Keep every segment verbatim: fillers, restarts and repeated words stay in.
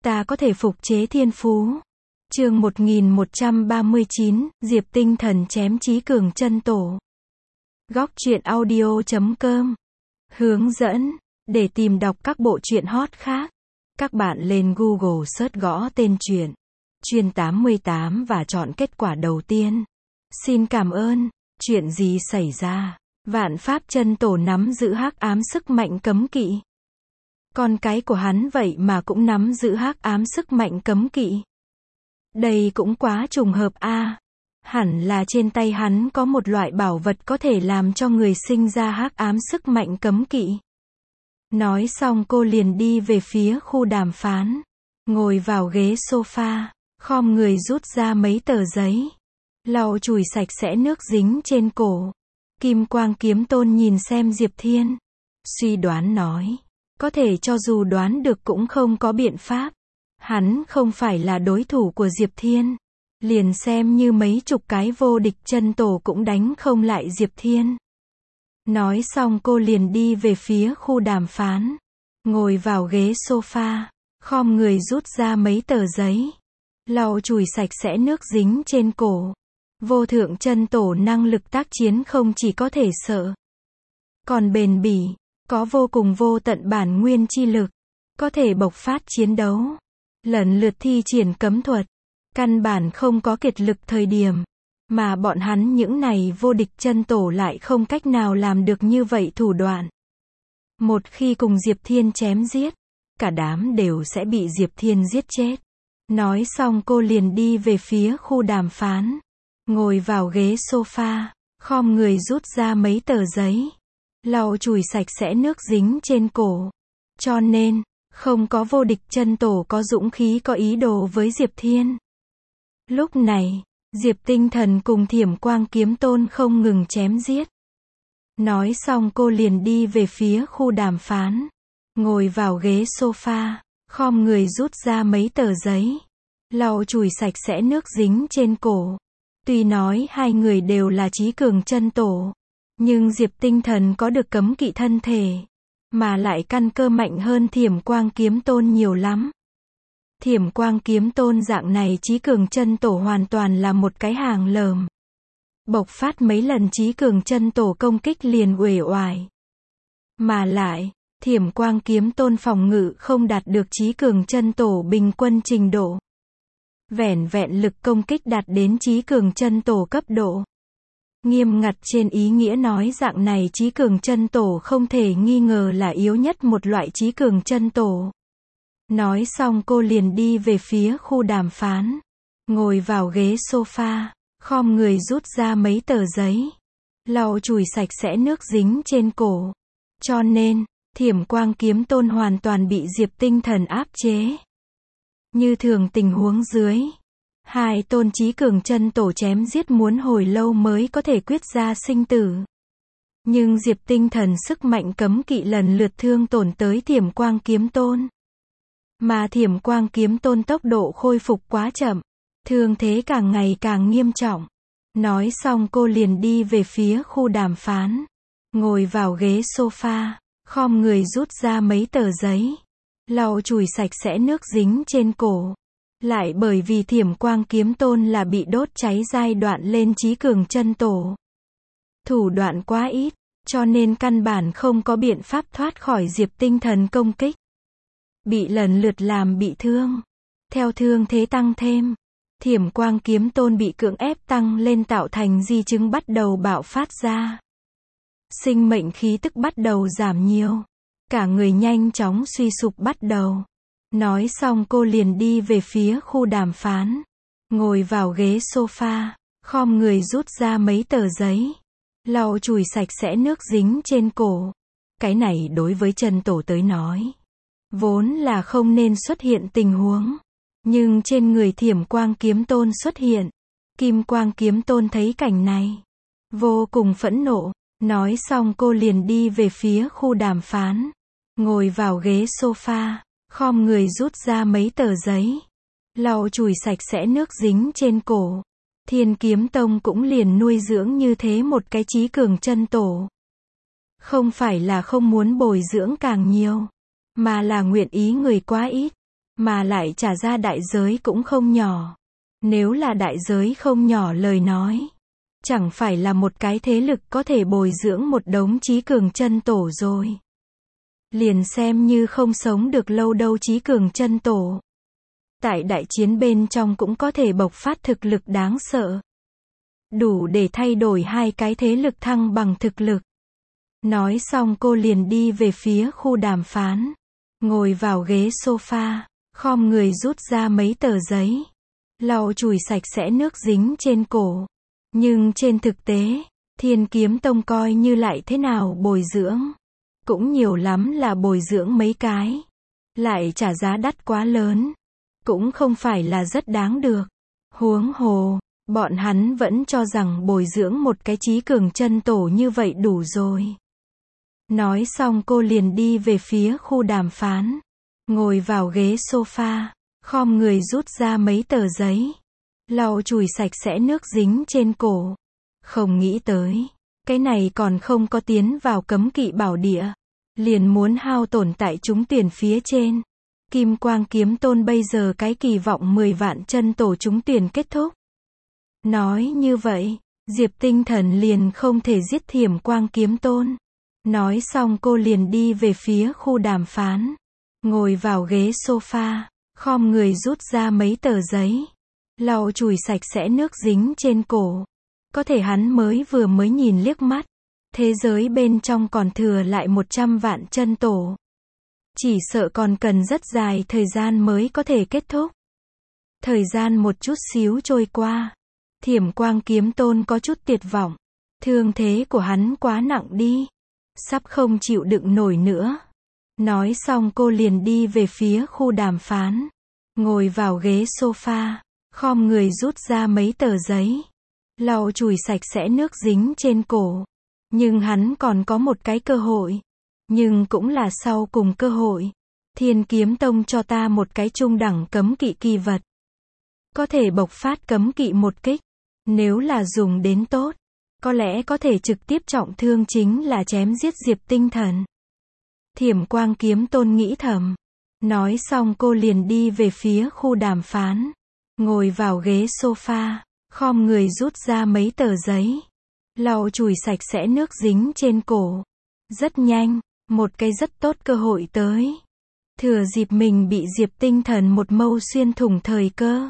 ta có thể phục chế thiên phú. Chương một nghìn một trăm ba mươi chín, Diệp Tinh Thần chém Chí Cường chân tổ. Góc truyện audio chấm com. Hướng dẫn, để tìm đọc các bộ truyện hot khác, các bạn lên Google search gõ tên truyện Chuyên tám mươi tám và chọn kết quả đầu tiên. Xin cảm ơn. Chuyện gì xảy ra? Vạn Pháp chân tổ nắm giữ hắc ám sức mạnh cấm kỵ. Con cái của hắn vậy mà cũng nắm giữ hắc ám sức mạnh cấm kỵ. Đây cũng quá trùng hợp a. À. Hẳn là trên tay hắn có một loại bảo vật có thể làm cho người sinh ra hắc ám sức mạnh cấm kỵ. Nói xong cô liền đi về phía khu đàm phán. Ngồi vào ghế sofa, khom người rút ra mấy tờ giấy. Lau chùi sạch sẽ nước dính trên cổ. Kim Quang Kiếm Tôn nhìn xem Diệp Thiên. Suy đoán nói. Có thể cho dù đoán được cũng không có biện pháp. Hắn không phải là đối thủ của Diệp Thiên. Liền xem như mấy chục cái vô địch chân tổ cũng đánh không lại Diệp Thiên. Nói xong cô liền đi về phía khu đàm phán. Ngồi vào ghế sofa, khom người rút ra mấy tờ giấy. Lau chùi sạch sẽ nước dính trên cổ. Vô thượng chân tổ năng lực tác chiến không chỉ có thể sợ, còn bền bỉ, có vô cùng vô tận bản nguyên chi lực, có thể bộc phát chiến đấu, lần lượt thi triển cấm thuật, căn bản không có kiệt lực thời điểm, mà bọn hắn những này vô địch chân tổ lại không cách nào làm được như vậy thủ đoạn. Một khi cùng Diệp Thiên chém giết, cả đám đều sẽ bị Diệp Thiên giết chết. Nói xong cô liền đi về phía khu đàm phán. Ngồi vào ghế sofa, khom người rút ra mấy tờ giấy. Lau chùi sạch sẽ nước dính trên cổ. Cho nên, không có vô địch chân tổ có dũng khí có ý đồ với Diệp Thiên. Lúc này, Diệp Tinh Thần cùng Thiểm Quang Kiếm Tôn không ngừng chém giết. Nói xong cô liền đi về phía khu đàm phán. Ngồi vào ghế sofa, khom người rút ra mấy tờ giấy. Lau chùi sạch sẽ nước dính trên cổ. Tuy nói hai người đều là Chí Cường chân tổ, nhưng Diệp Tinh Thần có được cấm kỵ thân thể, mà lại căn cơ mạnh hơn Thiểm Quang Kiếm Tôn nhiều lắm. Thiểm Quang Kiếm Tôn dạng này Chí Cường chân tổ hoàn toàn là một cái hàng lởm. Bộc phát mấy lần Chí Cường chân tổ công kích liền uể oải. Mà lại, Thiểm Quang Kiếm Tôn phòng ngự không đạt được Chí Cường chân tổ bình quân trình độ. Vẻn vẹn lực công kích đạt đến Chí Cường chân tổ cấp độ. Nghiêm ngặt trên ý nghĩa nói dạng này Chí Cường chân tổ không thể nghi ngờ là yếu nhất một loại Chí Cường chân tổ. Nói xong cô liền đi về phía khu đàm phán. Ngồi vào ghế sofa, khom người rút ra mấy tờ giấy. Lau chùi sạch sẽ nước dính trên cổ. Cho nên, Thiểm Quang Kiếm Tôn hoàn toàn bị Diệp Tinh Thần áp chế. Như thường tình huống dưới, hai tôn Chí Cường chân tổ chém giết muốn hồi lâu mới có thể quyết ra sinh tử. Nhưng Diệp Tinh Thần sức mạnh cấm kỵ lần lượt thương tổn tới Thiểm Quang Kiếm Tôn. Mà Thiểm Quang Kiếm Tôn tốc độ khôi phục quá chậm, thương thế càng ngày càng nghiêm trọng. Nói xong cô liền đi về phía khu đàm phán. Ngồi vào ghế sofa, khom người rút ra mấy tờ giấy. Lau chùi sạch sẽ nước dính trên cổ. Lại bởi vì Thiểm Quang Kiếm Tôn là bị đốt cháy giai đoạn lên Chí Cường chân tổ. Thủ đoạn quá ít, cho nên căn bản không có biện pháp thoát khỏi Diệp Tinh Thần công kích. Bị lần lượt làm bị thương. Theo thương thế tăng thêm, Thiểm Quang Kiếm Tôn bị cưỡng ép tăng lên tạo thành di chứng bắt đầu bạo phát ra. Sinh mệnh khí tức bắt đầu giảm nhiều. Cả người nhanh chóng suy sụp bắt đầu. Nói xong cô liền đi về phía khu đàm phán. Ngồi vào ghế sofa, khom người rút ra mấy tờ giấy. Lau chùi sạch sẽ nước dính trên cổ. Cái này đối với chân tổ tới nói, vốn là không nên xuất hiện tình huống. Nhưng trên người Thiểm Quang Kiếm Tôn xuất hiện. Kim Quang Kiếm Tôn thấy cảnh này, vô cùng phẫn nộ. Nói xong cô liền đi về phía khu đàm phán. Ngồi vào ghế sofa, khom người rút ra mấy tờ giấy. Lau chùi sạch sẽ nước dính trên cổ. Thiên Kiếm Tông cũng liền nuôi dưỡng như thế một cái Chí Cường chân tổ. Không phải là không muốn bồi dưỡng càng nhiều, mà là nguyện ý người quá ít. Mà lại trả ra đại giới cũng không nhỏ. Nếu là đại giới không nhỏ lời nói, chẳng phải là một cái thế lực có thể bồi dưỡng một đống trí cường chân tổ rồi. Liền xem như không sống được lâu đâu trí cường chân tổ. Tại đại chiến bên trong cũng có thể bộc phát thực lực đáng sợ. Đủ để thay đổi hai cái thế lực thăng bằng thực lực. Nói xong cô liền đi về phía khu đàm phán. Ngồi vào ghế sofa, khom người rút ra mấy tờ giấy. Lau chùi sạch sẽ nước dính trên cổ. Nhưng trên thực tế, Thiên Kiếm Tông coi như lại thế nào bồi dưỡng. Cũng nhiều lắm là bồi dưỡng mấy cái. Lại trả giá đắt quá lớn. Cũng không phải là rất đáng được. Huống hồ, bọn hắn vẫn cho rằng bồi dưỡng một cái trí cường chân tổ như vậy đủ rồi. Nói xong cô liền đi về phía khu đàm phán. Ngồi vào ghế sofa, khom người rút ra mấy tờ giấy. Lau chùi sạch sẽ nước dính trên cổ. Không nghĩ tới, cái này còn không có tiến vào cấm kỵ bảo địa. Liền muốn hao tổn tại chúng tuyển phía trên. Kim Quang Kiếm Tôn bây giờ cái kỳ vọng mười vạn chân tổ chúng tuyển kết thúc. Nói như vậy, Diệp Tinh Thần liền không thể giết Thiểm Quang Kiếm Tôn. Nói xong cô liền đi về phía khu đàm phán. Ngồi vào ghế sofa, khom người rút ra mấy tờ giấy. Lau chùi sạch sẽ nước dính trên cổ. Có thể hắn mới vừa mới nhìn liếc mắt. Thế giới bên trong còn thừa lại một trăm vạn chân tổ. Chỉ sợ còn cần rất dài thời gian mới có thể kết thúc. Thời gian một chút xíu trôi qua. Thiểm Quang Kiếm Tôn có chút tuyệt vọng. Thương thế của hắn quá nặng đi. Sắp không chịu đựng nổi nữa. Nói xong cô liền đi về phía khu đàm phán. Ngồi vào ghế sofa, khom người rút ra mấy tờ giấy. Lau chùi sạch sẽ nước dính trên cổ. Nhưng hắn còn có một cái cơ hội. Nhưng cũng là sau cùng cơ hội. Thiên Kiếm Tông cho ta một cái trung đẳng cấm kỵ kỳ vật. Có thể bộc phát cấm kỵ một kích. Nếu là dùng đến tốt, có lẽ có thể trực tiếp trọng thương chính là chém giết Diệp Tinh Thần. Thiểm Quang Kiếm Tôn nghĩ thầm. Nói xong cô liền đi về phía khu đàm phán. Ngồi vào ghế sofa, khom người rút ra mấy tờ giấy. Lau chùi sạch sẽ nước dính trên cổ. Rất nhanh, một cái rất tốt cơ hội tới. Thừa dịp mình bị Diệp Tinh Thần một mâu xuyên thủng thời cơ.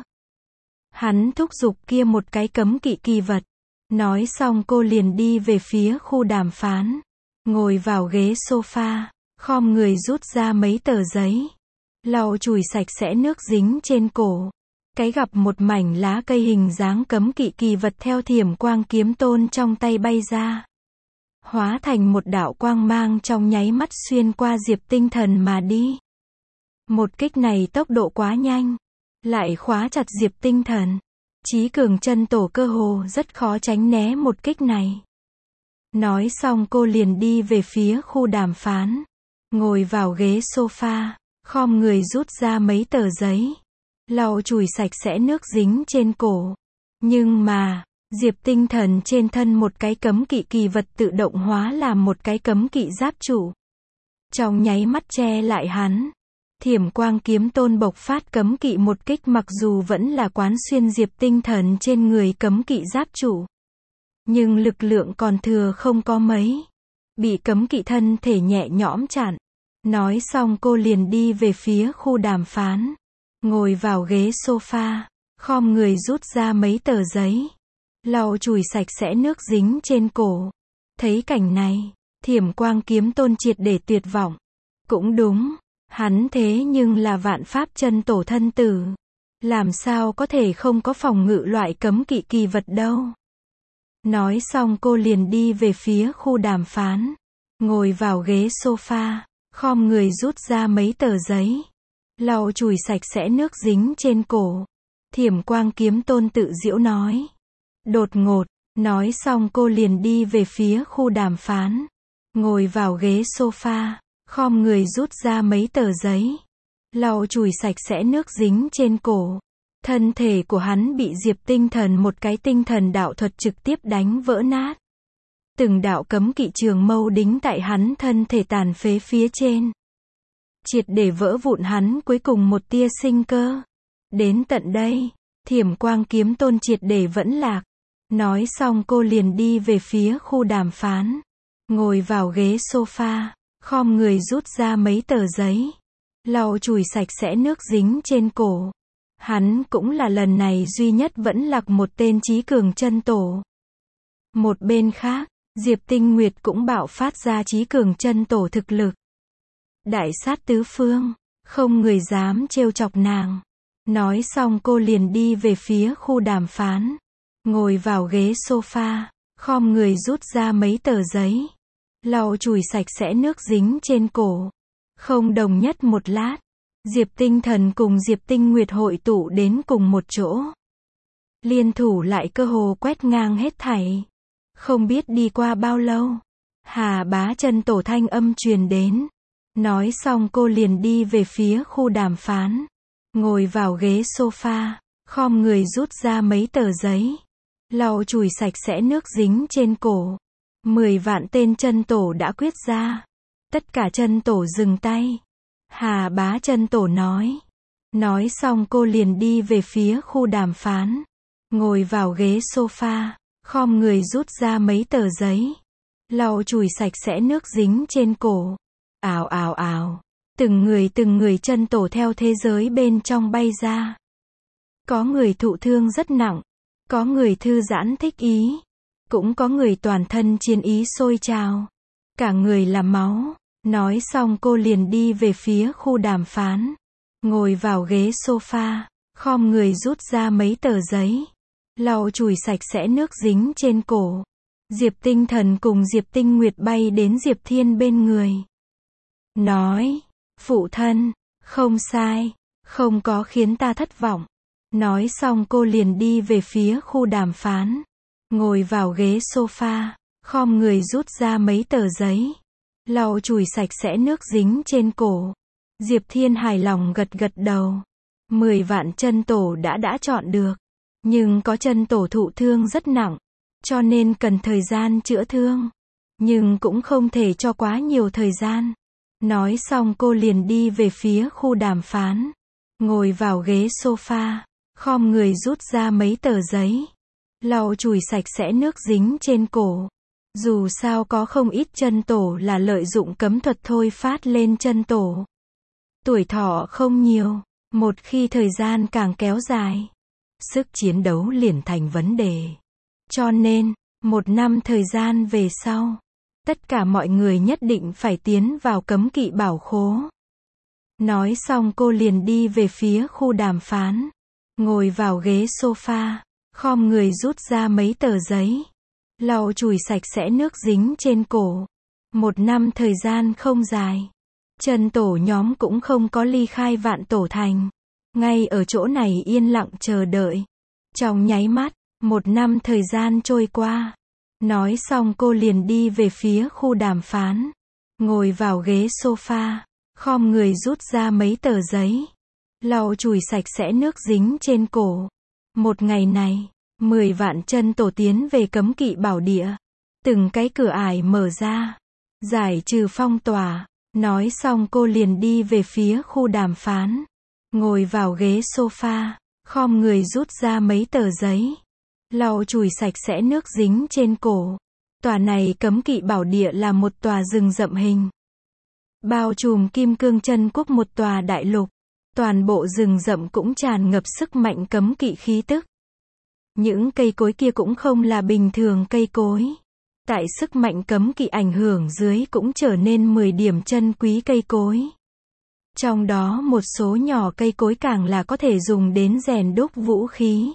Hắn thúc giục kia một cái cấm kỵ kỳ vật. Nói xong cô liền đi về phía khu đàm phán. Ngồi vào ghế sofa, khom người rút ra mấy tờ giấy. Lau chùi sạch sẽ nước dính trên cổ. Cái gặp một mảnh lá cây hình dáng cấm kỵ kỳ vật theo Thiểm Quang Kiếm Tôn trong tay bay ra. Hóa thành một đạo quang mang trong nháy mắt xuyên qua Diệp Tinh Thần mà đi. Một kích này tốc độ quá nhanh. Lại khóa chặt Diệp Tinh Thần. Chí cường chân tổ cơ hồ rất khó tránh né một kích này. Nói xong cô liền đi về phía khu đàm phán. Ngồi vào ghế sofa, khom người rút ra mấy tờ giấy. Lau chùi sạch sẽ nước dính trên cổ. Nhưng mà, Diệp Tinh Thần trên thân một cái cấm kỵ kỳ vật tự động hóa làm một cái cấm kỵ giáp trụ. Trong nháy mắt che lại hắn. Thiểm Quang Kiếm Tôn bộc phát cấm kỵ một kích mặc dù vẫn là quán xuyên Diệp Tinh Thần trên người cấm kỵ giáp trụ. Nhưng lực lượng còn thừa không có mấy. Bị cấm kỵ thân thể nhẹ nhõm chặn. Nói xong cô liền đi về phía khu đàm phán. Ngồi vào ghế sofa, khom người rút ra mấy tờ giấy. Lau chùi sạch sẽ nước dính trên cổ. Thấy cảnh này, Thiểm Quang Kiếm Tôn triệt để tuyệt vọng. Cũng đúng, hắn thế nhưng là vạn pháp chân tổ thân tử. Làm sao có thể không có phòng ngự loại cấm kỵ kỳ vật đâu. Nói xong cô liền đi về phía khu đàm phán. Ngồi vào ghế sofa, khom người rút ra mấy tờ giấy. Lau chùi sạch sẽ nước dính trên cổ. Thiểm Quang Kiếm Tôn tự giễu nói. Đột ngột, nói xong cô liền đi về phía khu đàm phán. Ngồi vào ghế sofa, khom người rút ra mấy tờ giấy. Lau chùi sạch sẽ nước dính trên cổ. Thân thể của hắn bị Diệp Tinh Thần một cái tinh thần đạo thuật trực tiếp đánh vỡ nát. Từng đạo cấm kỵ trường mâu đính tại hắn thân thể tàn phế phía trên. triệt để vỡ vụn hắn cuối cùng một tia sinh cơ. Đến tận đây, Thiểm Quang Kiếm Tôn triệt để vẫn lạc. Nói xong cô liền đi về phía khu đàm phán. Ngồi vào ghế sofa, khom người rút ra mấy tờ giấy. Lau chùi sạch sẽ nước dính trên cổ. Hắn cũng là lần này duy nhất vẫn lạc một tên trí cường chân tổ. Một bên khác, Diệp Tinh Nguyệt cũng bạo phát ra trí cường chân tổ thực lực. Đại sát tứ phương, không người dám trêu chọc nàng. Nói xong cô liền đi về phía khu đàm phán. Ngồi vào ghế sofa, khom người rút ra mấy tờ giấy. Lau chùi sạch sẽ nước dính trên cổ. Không đồng nhất một lát, Diệp Tinh Thần cùng Diệp Tinh Nguyệt hội tụ đến cùng một chỗ. Liên thủ lại cơ hồ quét ngang hết thảy. Không biết đi qua bao lâu, Hà Bá chân tổ thanh âm truyền đến. Nói xong cô liền đi về phía khu đàm phán. Ngồi vào ghế sofa, khom người rút ra mấy tờ giấy. Lau chùi sạch sẽ nước dính trên cổ. Mười vạn tên chân tổ đã quyết ra. Tất cả chân tổ dừng tay. Hà Bá chân tổ nói. Nói xong cô liền đi về phía khu đàm phán. Ngồi vào ghế sofa, khom người rút ra mấy tờ giấy. Lau chùi sạch sẽ nước dính trên cổ. Ào ào ào. Từng người từng người chân tổ theo thế giới bên trong bay ra. Có người thụ thương rất nặng. Có người thư giãn thích ý. Cũng có người toàn thân chiến ý sôi trào. Cả người là máu. Nói xong cô liền đi về phía khu đàm phán. Ngồi vào ghế sofa, khom người rút ra mấy tờ giấy. Lau chùi sạch sẽ nước dính trên cổ. Diệp Tinh Thần cùng Diệp Tinh Nguyệt bay đến Diệp Thiên bên người. Nói, phụ thân, không sai, không có khiến ta thất vọng. Nói xong cô liền đi về phía khu đàm phán. Ngồi vào ghế sofa, khom người rút ra mấy tờ giấy. Lau chùi sạch sẽ nước dính trên cổ. Diệp Thiên hài lòng gật gật đầu. Mười vạn chân tổ đã đã chọn được. Nhưng có chân tổ thụ thương rất nặng. Cho nên cần thời gian chữa thương. Nhưng cũng không thể cho quá nhiều thời gian. Nói xong cô liền đi về phía khu đàm phán. Ngồi vào ghế sofa, khom người rút ra mấy tờ giấy. Lau chùi sạch sẽ nước dính trên cổ. Dù sao có không ít chân tổ là lợi dụng cấm thuật thôi phát lên chân tổ. Tuổi thọ không nhiều, một khi thời gian càng kéo dài, sức chiến đấu liền thành vấn đề. Cho nên, một năm thời gian về sau, tất cả mọi người nhất định phải tiến vào cấm kỵ bảo khố. Nói xong cô liền đi về phía khu đàm phán. Ngồi vào ghế sofa, khom người rút ra mấy tờ giấy. Lau chùi sạch sẽ nước dính trên cổ. Một năm thời gian không dài. Chân tổ nhóm cũng không có ly khai vạn tổ thành. Ngay ở chỗ này yên lặng chờ đợi. Trong nháy mắt, một năm thời gian trôi qua. Nói xong cô liền đi về phía khu đàm phán. Ngồi vào ghế sofa, khom người rút ra mấy tờ giấy. Lau chùi sạch sẽ nước dính trên cổ. Một ngày này, mười vạn chân tổ tiến về cấm kỵ bảo địa. Từng cái cửa ải mở ra. Giải trừ phong tỏa. Nói xong cô liền đi về phía khu đàm phán. Ngồi vào ghế sofa, khom người rút ra mấy tờ giấy. Lau chùi sạch sẽ nước dính trên cổ. Tòa này cấm kỵ bảo địa là một tòa rừng rậm hình. Bao trùm kim cương chân quốc một tòa đại lục. Toàn bộ rừng rậm cũng tràn ngập sức mạnh cấm kỵ khí tức. Những cây cối kia cũng không là bình thường cây cối. Tại sức mạnh cấm kỵ ảnh hưởng dưới cũng trở nên mười điểm chân quý cây cối. Trong đó một số nhỏ cây cối càng là có thể dùng đến rèn đúc vũ khí.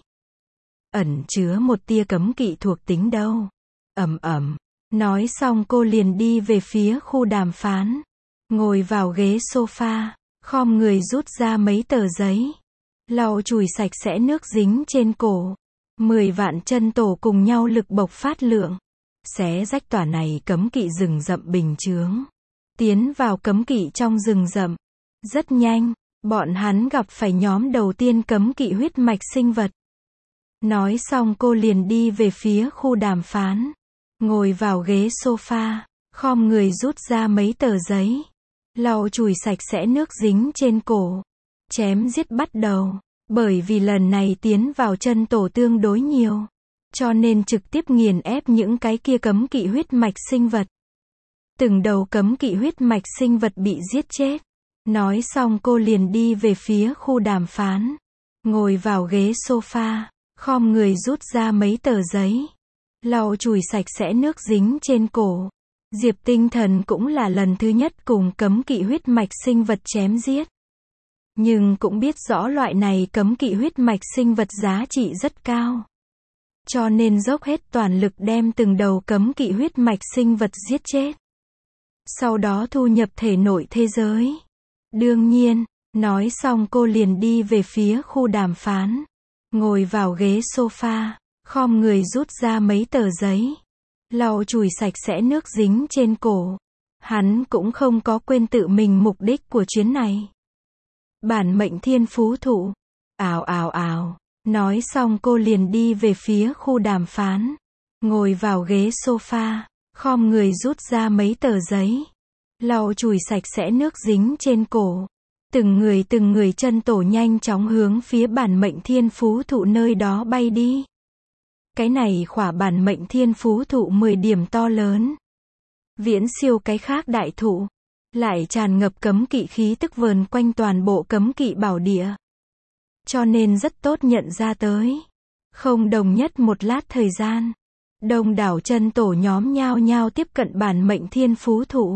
Ẩn chứa một tia cấm kỵ thuộc tính đâu. Ầm ầm. Nói xong cô liền đi về phía khu đàm phán. Ngồi vào ghế sofa, khom người rút ra mấy tờ giấy. Lau chùi sạch sẽ nước dính trên cổ. Mười vạn chân tổ cùng nhau lực bộc phát lượng. Xé rách tòa này cấm kỵ rừng rậm bình chướng. Tiến vào cấm kỵ trong rừng rậm. Rất nhanh, bọn hắn gặp phải nhóm đầu tiên cấm kỵ huyết mạch sinh vật. Nói xong cô liền đi về phía khu đàm phán. Ngồi vào ghế sofa, khom người rút ra mấy tờ giấy. lau chùi sạch sẽ nước dính trên cổ. Chém giết bắt đầu. Bởi vì lần này tiến vào chân tổ tương đối nhiều, cho nên trực tiếp nghiền ép những cái kia cấm kỵ huyết mạch sinh vật. Từng đầu cấm kỵ huyết mạch sinh vật bị giết chết. Nói xong cô liền đi về phía khu đàm phán. Ngồi vào ghế sofa, khom người rút ra mấy tờ giấy. Lau chùi sạch sẽ nước dính trên cổ. Diệp Tinh Thần cũng là lần thứ nhất cùng cấm kỵ huyết mạch sinh vật chém giết. Nhưng cũng biết rõ loại này cấm kỵ huyết mạch sinh vật giá trị rất cao. Cho nên dốc hết toàn lực đem từng đầu cấm kỵ huyết mạch sinh vật giết chết. Sau đó thu nhập thể nội thế giới. Đương nhiên, nói xong cô liền đi về phía khu đàm phán. Ngồi vào ghế sofa, khom người rút ra mấy tờ giấy. Lau chùi sạch sẽ nước dính trên cổ. Hắn cũng không có quên tự mình mục đích của chuyến này. Bản mệnh thiên phú thụ. Ào ào ào. Nói xong cô liền đi về phía khu đàm phán. Ngồi vào ghế sofa, khom người rút ra mấy tờ giấy. Lau chùi sạch sẽ nước dính trên cổ. Từng người từng người chân tổ nhanh chóng hướng phía bản mệnh thiên phú thụ nơi đó bay đi. Cái này khỏa bản mệnh thiên phú thụ mười điểm to lớn. Viễn siêu cái khác đại thụ. Lại tràn ngập cấm kỵ khí tức vờn quanh toàn bộ cấm kỵ bảo địa. Cho nên rất tốt nhận ra tới. Không đồng nhất một lát thời gian. Đông đảo chân tổ nhóm nhao nhao tiếp cận bản mệnh thiên phú thụ.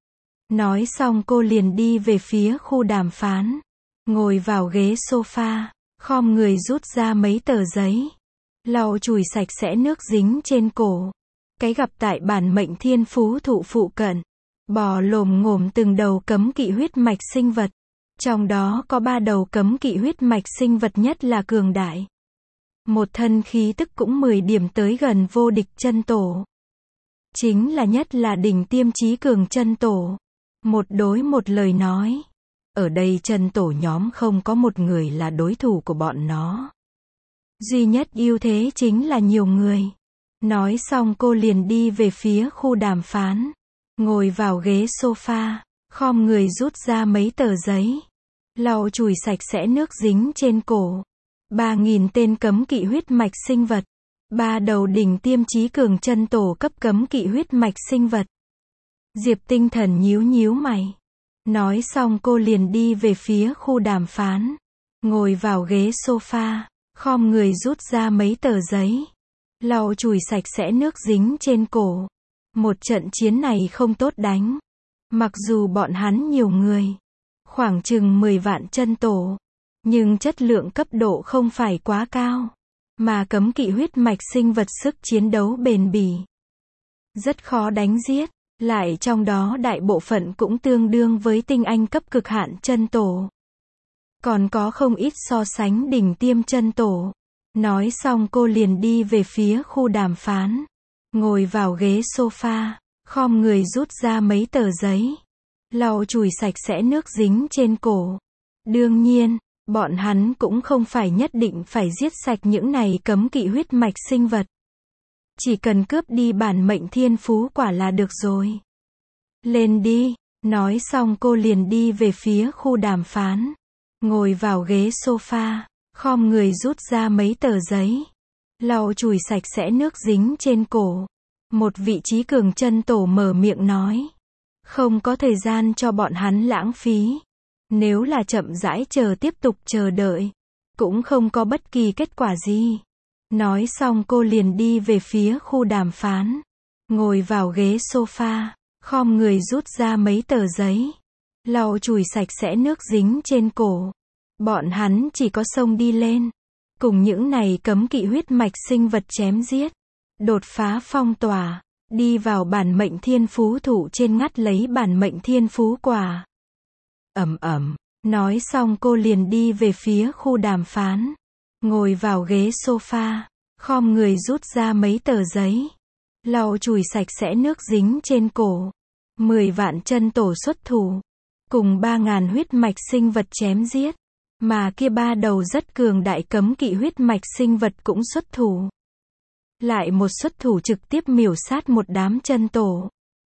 Nói xong cô liền đi về phía khu đàm phán. Ngồi vào ghế sofa, khom người rút ra mấy tờ giấy. Lau chùi sạch sẽ nước dính trên cổ. Cái gặp tại bản mệnh thiên phú thụ phụ cận. Bò lồm ngồm từng đầu cấm kỵ huyết mạch sinh vật. Trong đó có ba đầu cấm kỵ huyết mạch sinh vật nhất là cường đại. Một thân khí tức cũng mười điểm tới gần vô địch chân tổ. Chính là nhất là đỉnh tiêm chí cường chân tổ. Một đối một lời nói. Ở đây chân tổ nhóm không có một người là đối thủ của bọn nó. Duy nhất ưu thế chính là nhiều người. Nói xong cô liền đi về phía khu đàm phán. Ngồi vào ghế sofa, khom người rút ra mấy tờ giấy. Lau chùi sạch sẽ nước dính trên cổ. Ba nghìn tên cấm kỵ huyết mạch sinh vật. Ba đầu đỉnh tiêm chí cường chân tổ cấp cấm kỵ huyết mạch sinh vật. Diệp Tinh Thần nhíu nhíu mày. Nói xong cô liền đi về phía khu đàm phán. Ngồi vào ghế sofa, khom người rút ra mấy tờ giấy. Lau chùi sạch sẽ nước dính trên cổ. Một trận chiến này không tốt đánh. Mặc dù bọn hắn nhiều người. Khoảng chừng mười vạn chân tổ. Nhưng chất lượng cấp độ không phải quá cao. Mà cấm kỵ huyết mạch sinh vật sức chiến đấu bền bỉ. Rất khó đánh giết. Lại trong đó đại bộ phận cũng tương đương với tinh anh cấp cực hạn chân tổ. Còn có không ít so sánh đỉnh tiêm chân tổ. Nói xong cô liền đi về phía khu đàm phán. Ngồi vào ghế sofa, khom người rút ra mấy tờ giấy. Lau chùi sạch sẽ nước dính trên cổ. Đương nhiên, bọn hắn cũng không phải nhất định phải giết sạch những này cấm kỵ huyết mạch sinh vật. Chỉ cần cướp đi bản mệnh thiên phú quả là được rồi. Lên đi. Nói xong cô liền đi về phía khu đàm phán. Ngồi vào ghế sofa, khom người rút ra mấy tờ giấy. Lau chùi sạch sẽ nước dính trên cổ. Một vị trí cường chân tổ mở miệng nói. Không có thời gian cho bọn hắn lãng phí. Nếu là chậm rãi chờ tiếp tục chờ đợi. Cũng không có bất kỳ kết quả gì. Nói xong cô liền đi về phía khu đàm phán. Ngồi vào ghế sofa, khom người rút ra mấy tờ giấy. Lau chùi sạch sẽ nước dính trên cổ. Bọn hắn chỉ có xông đi lên. Cùng những này cấm kỵ huyết mạch sinh vật chém giết. Đột phá phong tỏa. Đi vào bản mệnh thiên phú thụ trên ngắt lấy bản mệnh thiên phú quả. Ầm ầm. Nói xong cô liền đi về phía khu đàm phán. Ngồi vào ghế sofa, khom người rút ra mấy tờ giấy. Lau chùi sạch sẽ nước dính trên cổ. Mười vạn chân tổ xuất thủ. Cùng ba ngàn huyết mạch sinh vật chém giết. Mà kia ba đầu rất cường đại cấm kỵ huyết mạch sinh vật cũng xuất thủ. Lại một xuất thủ trực tiếp miểu sát một đám chân tổ.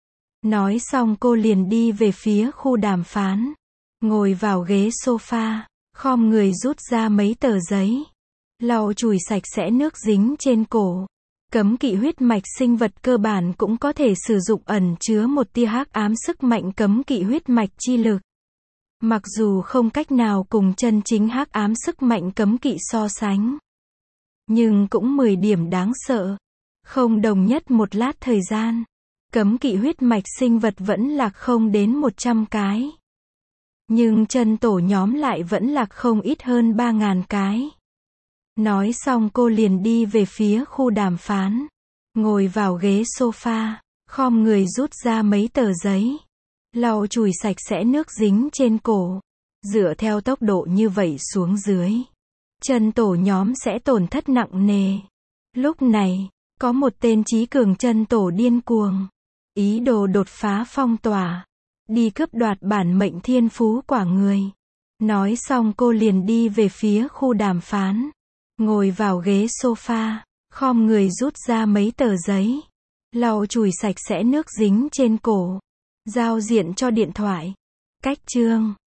Nói xong cô liền đi về phía khu đàm phán. Ngồi vào ghế sofa, khom người rút ra mấy tờ giấy. Lau chùi sạch sẽ nước dính trên cổ. Cấm kỵ huyết mạch sinh vật cơ bản cũng có thể sử dụng ẩn chứa một tia hắc ám sức mạnh cấm kỵ huyết mạch chi lực. Mặc dù không cách nào cùng chân chính hắc ám sức mạnh cấm kỵ so sánh, nhưng cũng mười điểm đáng sợ. Không đồng nhất một lát thời gian, cấm kỵ huyết mạch sinh vật vẫn lạc không đến một trăm cái. Nhưng chân tổ nhóm lại vẫn lạc không ít hơn ba ngàn cái. Nói xong cô liền đi về phía khu đàm phán. Ngồi vào ghế sofa, khom người rút ra mấy tờ giấy. Lau chùi sạch sẽ nước dính trên cổ. Dựa theo tốc độ như vậy xuống dưới, chân tổ nhóm sẽ tổn thất nặng nề. Lúc này, có một tên trí cường chân tổ điên cuồng. Ý đồ đột phá phong tỏa. Đi cướp đoạt bản mệnh thiên phú quả người. Nói xong cô liền đi về phía khu đàm phán. Ngồi vào ghế sofa, khom người rút ra mấy tờ giấy. Lau chùi sạch sẽ nước dính trên cổ. Giao diện cho điện thoại. Cách chương